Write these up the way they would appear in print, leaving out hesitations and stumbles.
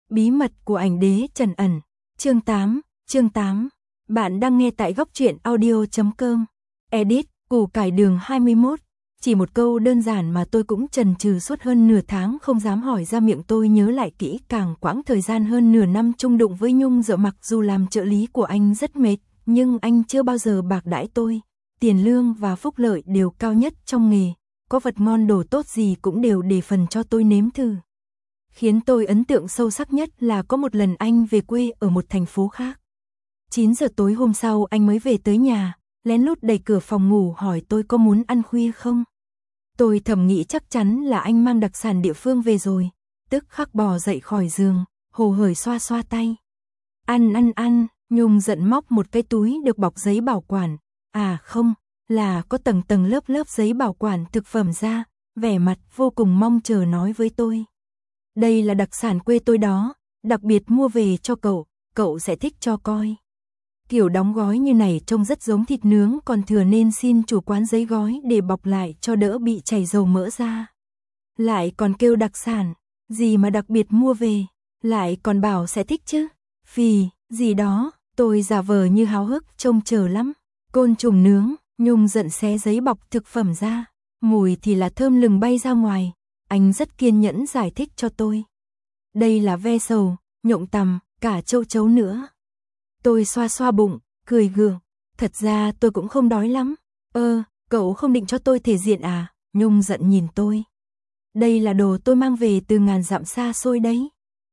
Bí mật của ảnh đế trần ẩn. Chương 8. Bạn đang nghe tại góc truyện audio.com. Edit, củ cải đường 21. Chỉ một câu đơn giản mà tôi cũng chần chừ suốt hơn nửa tháng không dám hỏi ra miệng. Tôi nhớ lại kỹ càng quãng thời gian hơn nửa năm chung đụng với Nhung Dợ. Mặc dù làm trợ lý của anh rất mệt, nhưng anh chưa bao giờ bạc đãi tôi. Tiền lương và phúc lợi đều cao nhất trong nghề. Có vật ngon đồ tốt gì cũng đều để phần cho tôi nếm thử. Khiến tôi ấn tượng sâu sắc nhất là có một lần anh về quê ở một thành phố khác. 9 giờ tối hôm sau anh mới về tới nhà, lén lút đẩy cửa phòng ngủ hỏi tôi có muốn ăn khuya không. Tôi thầm nghĩ chắc chắn là anh mang đặc sản địa phương về rồi, tức khắc bò dậy khỏi giường, hồ hởi xoa xoa tay. Ăn, Nhung giận móc một cái túi được bọc giấy bảo quản, à không, là có tầng tầng lớp giấy bảo quản thực phẩm ra, vẻ mặt vô cùng mong chờ nói với tôi. Đây là đặc sản quê tôi đó, đặc biệt mua về cho cậu sẽ thích cho coi. Kiểu đóng gói như này trông rất giống thịt nướng còn thừa nên xin chủ quán giấy gói để bọc lại cho đỡ bị chảy dầu mỡ ra. Lại còn kêu đặc sản, gì mà đặc biệt mua về, lại còn bảo sẽ thích chứ. Phì, gì đó, tôi giả vờ như háo hức trông chờ lắm. Côn trùng nướng, Nhung giận xé giấy bọc thực phẩm ra, mùi thì là thơm lừng bay ra ngoài. Anh rất kiên nhẫn giải thích cho tôi. Đây là ve sầu, nhộng tằm, cả châu chấu nữa. Tôi xoa xoa bụng, cười gượng. Thật ra tôi cũng không đói lắm. Cậu không định cho tôi thể diện à? Nhung giận nhìn tôi. Đây là đồ tôi mang về từ ngàn dặm xa xôi đấy.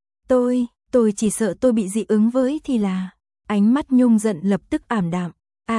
Tôi chỉ sợ tôi bị dị ứng với thì là. Ánh mắt Nhung giận lập tức ảm đạm.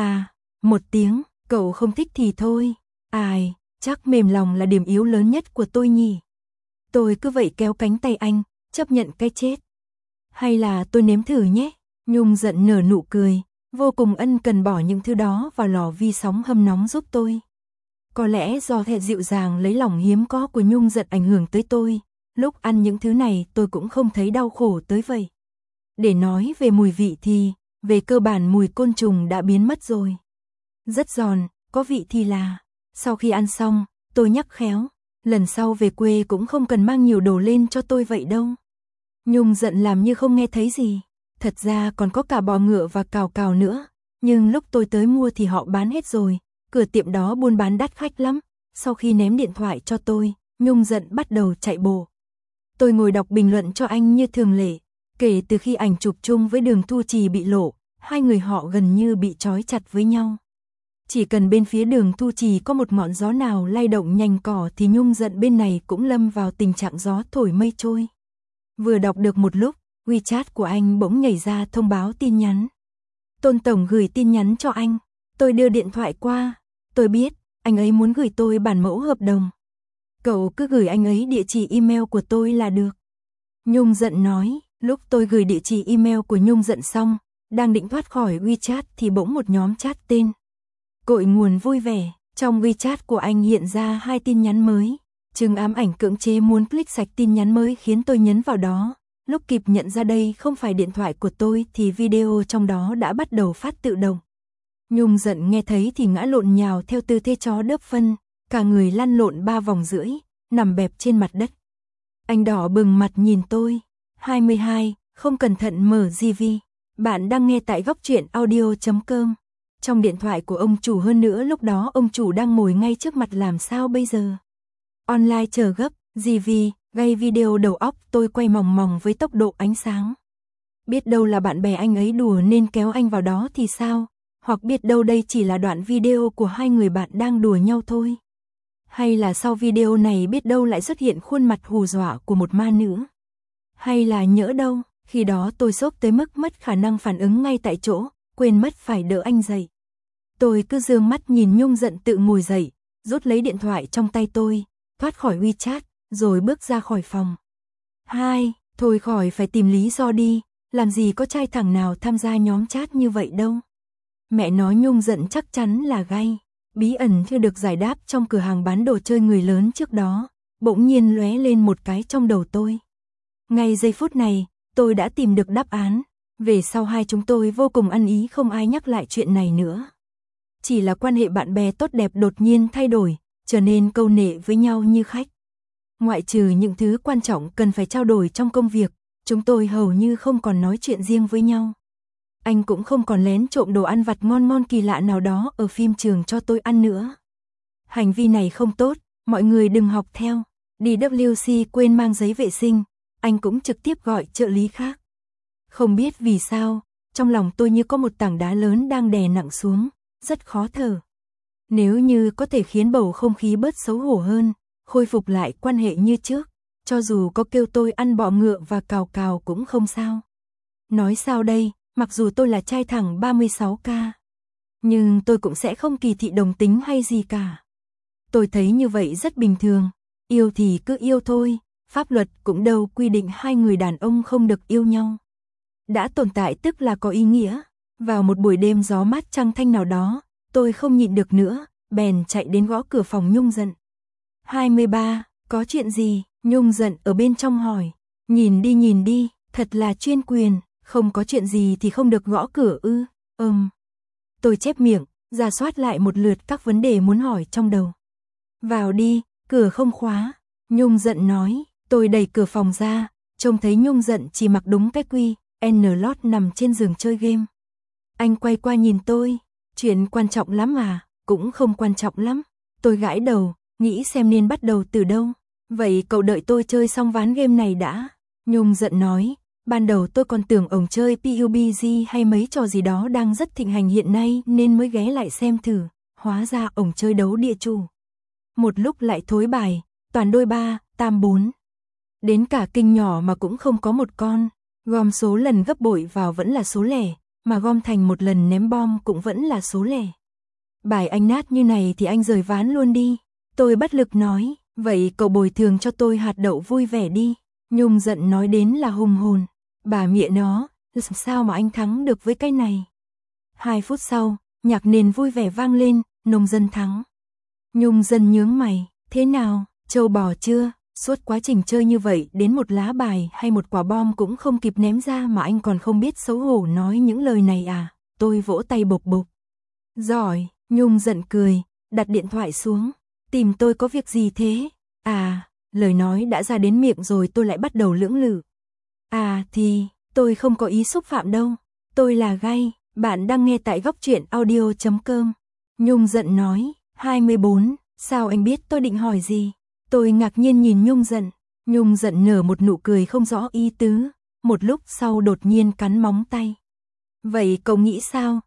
Một tiếng, cậu không thích thì thôi. Ai, chắc mềm lòng là điểm yếu lớn nhất của tôi nhỉ. Tôi cứ vậy kéo cánh tay anh, chấp nhận cái chết. Hay là tôi nếm thử nhé. Nhung giận nở nụ cười, vô cùng ân cần bỏ những thứ đó vào lò vi sóng hâm nóng giúp tôi. Có lẽ do hệ dịu dàng lấy lòng hiếm có của Nhung giận ảnh hưởng tới tôi, lúc ăn những thứ này tôi cũng không thấy đau khổ tới vậy. Để nói về mùi vị thì, về cơ bản mùi côn trùng đã biến mất rồi. Rất giòn, có vị thì là. Sau khi ăn xong, tôi nhắc khéo, lần sau về quê cũng không cần mang nhiều đồ lên cho tôi vậy đâu. Nhung giận làm như không nghe thấy gì. Thật ra còn có cả bò ngựa và cào nữa, nhưng lúc tôi tới mua thì họ bán hết rồi, cửa tiệm đó buôn bán đắt khách lắm. Sau khi ném điện thoại cho tôi, Nhung giận bắt đầu chạy bộ. Tôi ngồi đọc bình luận cho anh như thường lệ, kể từ khi ảnh chụp chung với Đường Thu Trì bị lộ, hai người họ gần như bị trói chặt với nhau. Chỉ cần bên phía Đường Thu Trì có một ngọn gió nào lay động nhành cỏ thì Nhung giận bên này cũng lâm vào tình trạng gió thổi mây trôi. Vừa đọc được một lúc, WeChat của anh bỗng nhảy ra thông báo tin nhắn. Tôn Tổng gửi tin nhắn cho anh. Tôi đưa điện thoại qua. Tôi biết, anh ấy muốn gửi tôi bản mẫu hợp đồng. Cậu cứ gửi anh ấy địa chỉ email của tôi là được. Nhung giận nói, lúc tôi gửi địa chỉ email của Nhung giận xong, đang định thoát khỏi WeChat thì bỗng một nhóm chat tên. Cội nguồn vui vẻ, trong WeChat của anh hiện ra 2 tin nhắn mới. Trừng ám ảnh cưỡng chế muốn click sạch tin nhắn mới khiến tôi nhấn vào đó. Lúc kịp nhận ra đây không phải điện thoại của tôi thì video trong đó đã bắt đầu phát tự động. Nhung giận nghe thấy thì ngã lộn nhào theo tư thế chó đớp phân, cả người lăn lộn 3 vòng rưỡi, nằm bẹp trên mặt đất. Anh đỏ bừng mặt nhìn tôi. 22, không cẩn thận mở GV. Bạn đang nghe tại góc truyện audio.com. Trong điện thoại của ông chủ hơn nữa lúc đó ông chủ đang ngồi ngay trước mặt làm sao bây giờ. Online chờ gấp, GV. Gây video đầu óc tôi quay mòng mòng với tốc độ ánh sáng. Biết đâu là bạn bè anh ấy đùa nên kéo anh vào đó thì sao? Hoặc biết đâu đây chỉ là đoạn video của hai người bạn đang đùa nhau thôi. Hay là sau video này biết đâu lại xuất hiện khuôn mặt hù dọa của một ma nữ. Hay là nhỡ đâu, khi đó tôi sốc tới mức mất khả năng phản ứng ngay tại chỗ, quên mất phải đỡ anh dậy. Tôi cứ dương mắt nhìn Nhung giận tự ngồi dậy, rút lấy điện thoại trong tay tôi, thoát khỏi WeChat. Rồi bước ra khỏi phòng. Thôi khỏi phải tìm lý do đi, làm gì có trai thẳng nào tham gia nhóm chat như vậy đâu. Mẹ nói Nhung giận chắc chắn là gay. Bí ẩn chưa được giải đáp trong cửa hàng bán đồ chơi người lớn trước đó, bỗng nhiên lóe lên một cái trong đầu tôi. Ngay giây phút này, tôi đã tìm được đáp án. Về sau hai chúng tôi vô cùng ăn ý không ai nhắc lại chuyện này nữa. Chỉ là quan hệ bạn bè tốt đẹp đột nhiên thay đổi, trở nên câu nệ với nhau như khách. Ngoại trừ những thứ quan trọng cần phải trao đổi trong công việc, Chúng tôi hầu như không còn nói chuyện riêng với nhau. Anh cũng không còn lén trộm đồ ăn vặt ngon ngon kỳ lạ nào đó ở phim trường cho tôi ăn nữa. Hành vi này không tốt, mọi người đừng học theo. DWC quên mang giấy vệ sinh, anh cũng trực tiếp gọi trợ lý khác. Không biết vì sao, trong lòng tôi như có một tảng đá lớn đang đè nặng xuống, rất khó thở. Nếu như có thể khiến bầu không khí bớt xấu hổ hơn, khôi phục lại quan hệ như trước, cho dù có kêu tôi ăn bọ ngựa và cào cào cũng không sao. Nói sao đây, mặc dù tôi là trai thẳng 36K, nhưng tôi cũng sẽ không kỳ thị đồng tính hay gì cả. Tôi thấy như vậy rất bình thường, yêu thì cứ yêu thôi, pháp luật cũng đâu quy định hai người đàn ông không được yêu nhau. Đã tồn tại tức là có ý nghĩa. Vào một buổi đêm gió mát trăng thanh nào đó, tôi không nhịn được nữa, bèn chạy đến gõ cửa phòng Nhung Dận. 23, có chuyện gì? Nhung Dận ở bên trong hỏi. Nhìn đi, thật là chuyên quyền, không có chuyện gì thì không được gõ cửa ư? Tôi chép miệng, rà soát lại một lượt các vấn đề muốn hỏi trong đầu. Vào đi, cửa không khóa. Nhung Dận nói. Tôi đẩy cửa phòng ra, trông thấy Nhung Dận chỉ mặc đúng cái quy N-lót nằm trên giường chơi game. Anh quay qua nhìn tôi. Chuyện quan trọng lắm à? Cũng không quan trọng lắm. Tôi gãi đầu, nghĩ xem nên bắt đầu từ đâu. Vậy cậu đợi tôi chơi xong ván game này đã. Nhung Dận nói. Ban đầu tôi còn tưởng ổng chơi PUBG hay mấy trò gì đó đang rất thịnh hành hiện nay nên mới ghé lại xem thử. Hóa ra ổng chơi đấu địa chủ. Một lúc lại thối bài, toàn đôi 3, tam 4. Đến cả kinh nhỏ mà cũng không có một con. Gom số lần gấp bội vào vẫn là số lẻ, mà gom thành một lần ném bom cũng vẫn là số lẻ. Bài anh nát như này thì anh rời ván luôn đi. Tôi bất lực nói, vậy cậu bồi thường cho tôi hạt đậu vui vẻ đi. Nhung Dận nói đến là hùng hồn. Bà mẹ nó, sao mà anh thắng được với cái này? 2 phút sau, nhạc nền vui vẻ vang lên, nông dân thắng. Nhung Dận nhướng mày, thế nào, trâu bò chưa? Suốt quá trình chơi như vậy đến một lá bài hay một quả bom cũng không kịp ném ra mà anh còn không biết xấu hổ nói những lời này à? Tôi vỗ tay bộc bộc. Giỏi, Nhung Dận cười, đặt điện thoại xuống. Tìm tôi có việc gì thế? À, lời nói đã ra đến miệng rồi tôi lại bắt đầu lưỡng lự. À thì, tôi không có ý xúc phạm đâu. Tôi là Gay, bạn đang nghe tại góc truyện audio.com. Nhung Dận nói, 24, sao anh biết tôi định hỏi gì? Tôi ngạc nhiên nhìn Nhung Dận. Nhung Dận nở một nụ cười không rõ ý tứ, một lúc sau đột nhiên cắn móng tay. Vậy cậu nghĩ sao?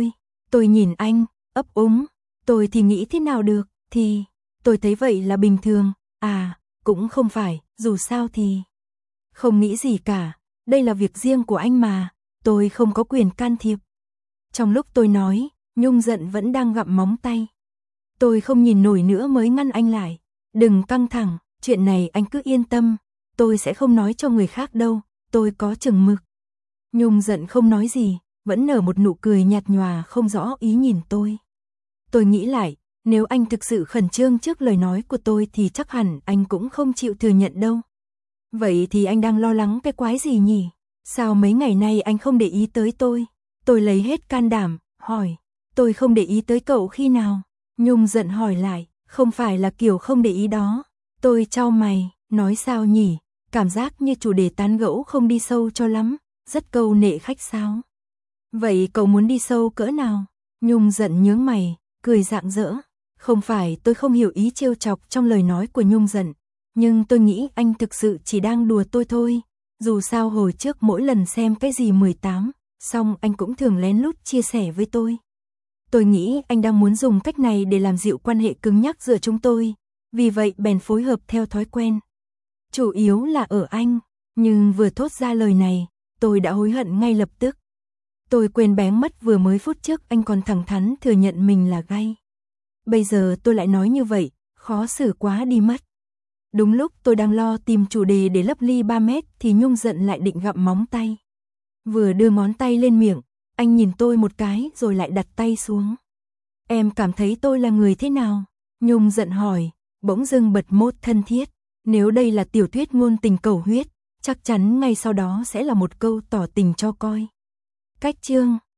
Tôi nhìn anh, ấp úng. Tôi thì nghĩ thế nào được, thì tôi thấy vậy là bình thường. À, cũng không phải, dù sao thì không nghĩ gì cả, đây là việc riêng của anh mà, tôi không có quyền can thiệp. Trong lúc tôi nói, Nhung Dận vẫn đang gặm móng tay. Tôi không nhìn nổi nữa mới ngăn anh lại. Đừng căng thẳng, chuyện này anh cứ yên tâm, tôi sẽ không nói cho người khác đâu, tôi có chừng mực. Nhung Dận không nói gì, vẫn nở một nụ cười nhạt nhòa không rõ ý nhìn tôi. Tôi nghĩ lại, nếu anh thực sự khẩn trương trước lời nói của tôi thì chắc hẳn anh cũng không chịu thừa nhận đâu. Vậy thì anh đang lo lắng cái quái gì nhỉ? Sao mấy ngày nay anh không để ý tới tôi? Tôi lấy hết can đảm, hỏi, tôi không để ý tới cậu khi nào? Nhung Dận hỏi lại, không phải là kiểu không để ý đó. Tôi chau mày, nói sao nhỉ? Cảm giác như chủ đề tán gẫu không đi sâu cho lắm, rất câu nệ khách sáo. Vậy cậu muốn đi sâu cỡ nào? Nhung Dận nhướng mày, cười rạng rỡ. Không phải tôi không hiểu ý trêu chọc trong lời nói của Nhung Dận, nhưng tôi nghĩ anh thực sự chỉ đang đùa tôi thôi. Dù sao hồi trước mỗi lần xem cái gì 18, xong anh cũng thường lén lút chia sẻ với tôi. Tôi nghĩ anh đang muốn dùng cách này để làm dịu quan hệ cứng nhắc giữa chúng tôi, vì vậy bèn phối hợp theo thói quen. Chủ yếu là ở anh, nhưng vừa thốt ra lời này, tôi đã hối hận ngay lập tức. Tôi quên bén mất vừa mới phút trước anh còn thẳng thắn thừa nhận mình là gay. Bây giờ tôi lại nói như vậy, khó xử quá đi mất. Đúng lúc tôi đang lo tìm chủ đề để lấp ly 3 mét thì Nhung Dận lại định gặm móng tay. Vừa đưa ngón tay lên miệng, anh nhìn tôi một cái rồi lại đặt tay xuống. Em cảm thấy tôi là người thế nào? Nhung Dận hỏi, bỗng dưng bật mốt thân thiết. Nếu đây là tiểu thuyết ngôn tình cầu huyết, chắc chắn ngay sau đó sẽ là một câu tỏ tình cho coi. Cách chương,